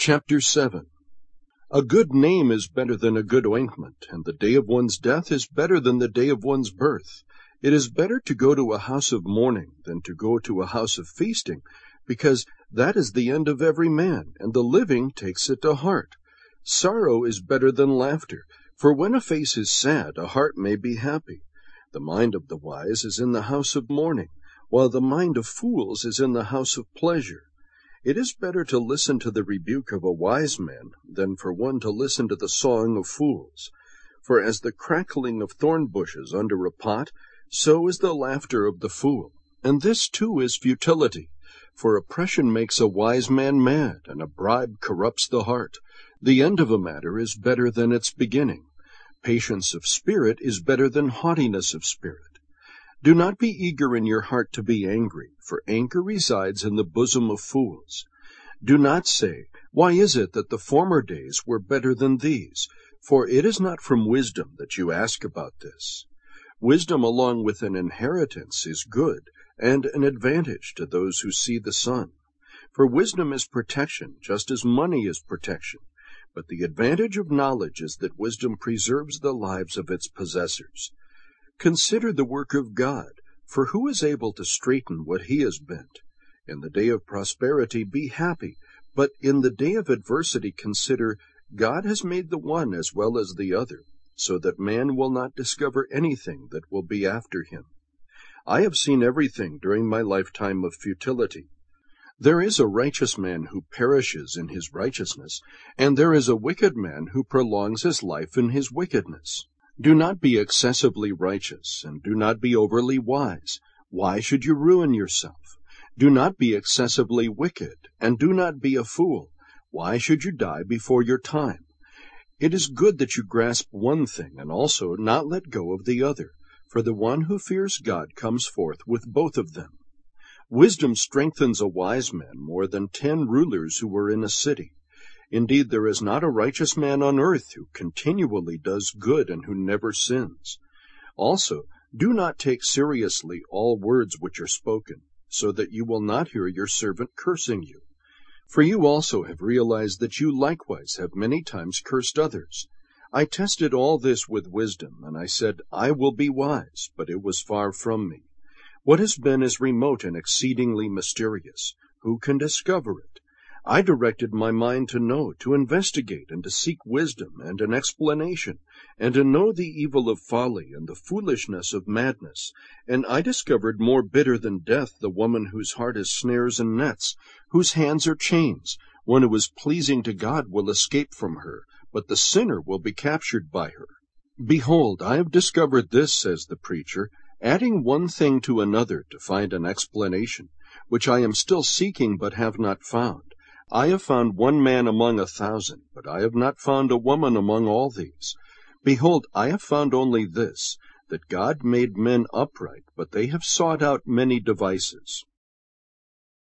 Chapter 7. A good name is better than a good ointment, and the day of one's death is better than the day of one's birth. It is better to go to a house of mourning than to go to a house of feasting, because that is the end of every man, and the living takes it to heart. Sorrow is better than laughter, for when a face is sad, a heart may be happy. The mind of the wise is in the house of mourning, while the mind of fools is in the house of pleasure. It is better to listen to the rebuke of a wise man than for one to listen to the song of fools. For as the crackling of thorn bushes under a pot, so is the laughter of the fool. And this too is futility. For oppression makes a wise man mad, and a bribe corrupts the heart. The end of a matter is better than its beginning. Patience of spirit is better than haughtiness of spirit. Do not be eager in your heart to be angry, for anger resides in the bosom of fools. Do not say, "Why is it that the former days were better than these?" For it is not from wisdom that you ask about this. Wisdom along with an inheritance is good, and an advantage to those who see the sun. For wisdom is protection, just as money is protection. But the advantage of knowledge is that wisdom preserves the lives of its possessors. Consider the work of God, for who is able to straighten what he has bent? In the day of prosperity be happy, but in the day of adversity consider, God has made the one as well as the other, so that man will not discover anything that will be after him. I have seen everything during my lifetime of futility. There is a righteous man who perishes in his righteousness, and there is a wicked man who prolongs his life in his wickedness. Do not be excessively righteous, and do not be overly wise. Why should you ruin yourself? Do not be excessively wicked, and do not be a fool. Why should you die before your time? It is good that you grasp one thing, and also not let go of the other, for the one who fears God comes forth with both of them. Wisdom strengthens a wise man more than 10 rulers who were in a city. Indeed, there is not a righteous man on earth who continually does good and who never sins. Also, do not take seriously all words which are spoken, so that you will not hear your servant cursing you. For you also have realized that you likewise have many times cursed others. I tested all this with wisdom, and I said, I will be wise, but it was far from me. What has been is remote and exceedingly mysterious. Who can discover it? I directed my mind to know, to investigate, and to seek wisdom and an explanation, and to know the evil of folly and the foolishness of madness. And I discovered more bitter than death the woman whose heart is snares and nets, whose hands are chains. One who is pleasing to God will escape from her, but the sinner will be captured by her. Behold, I have discovered this, says the preacher, adding one thing to another to find an explanation, which I am still seeking but have not found. I have found one man among 1,000, but I have not found a woman among all these. Behold, I have found only this, that God made men upright, but they have sought out many devices.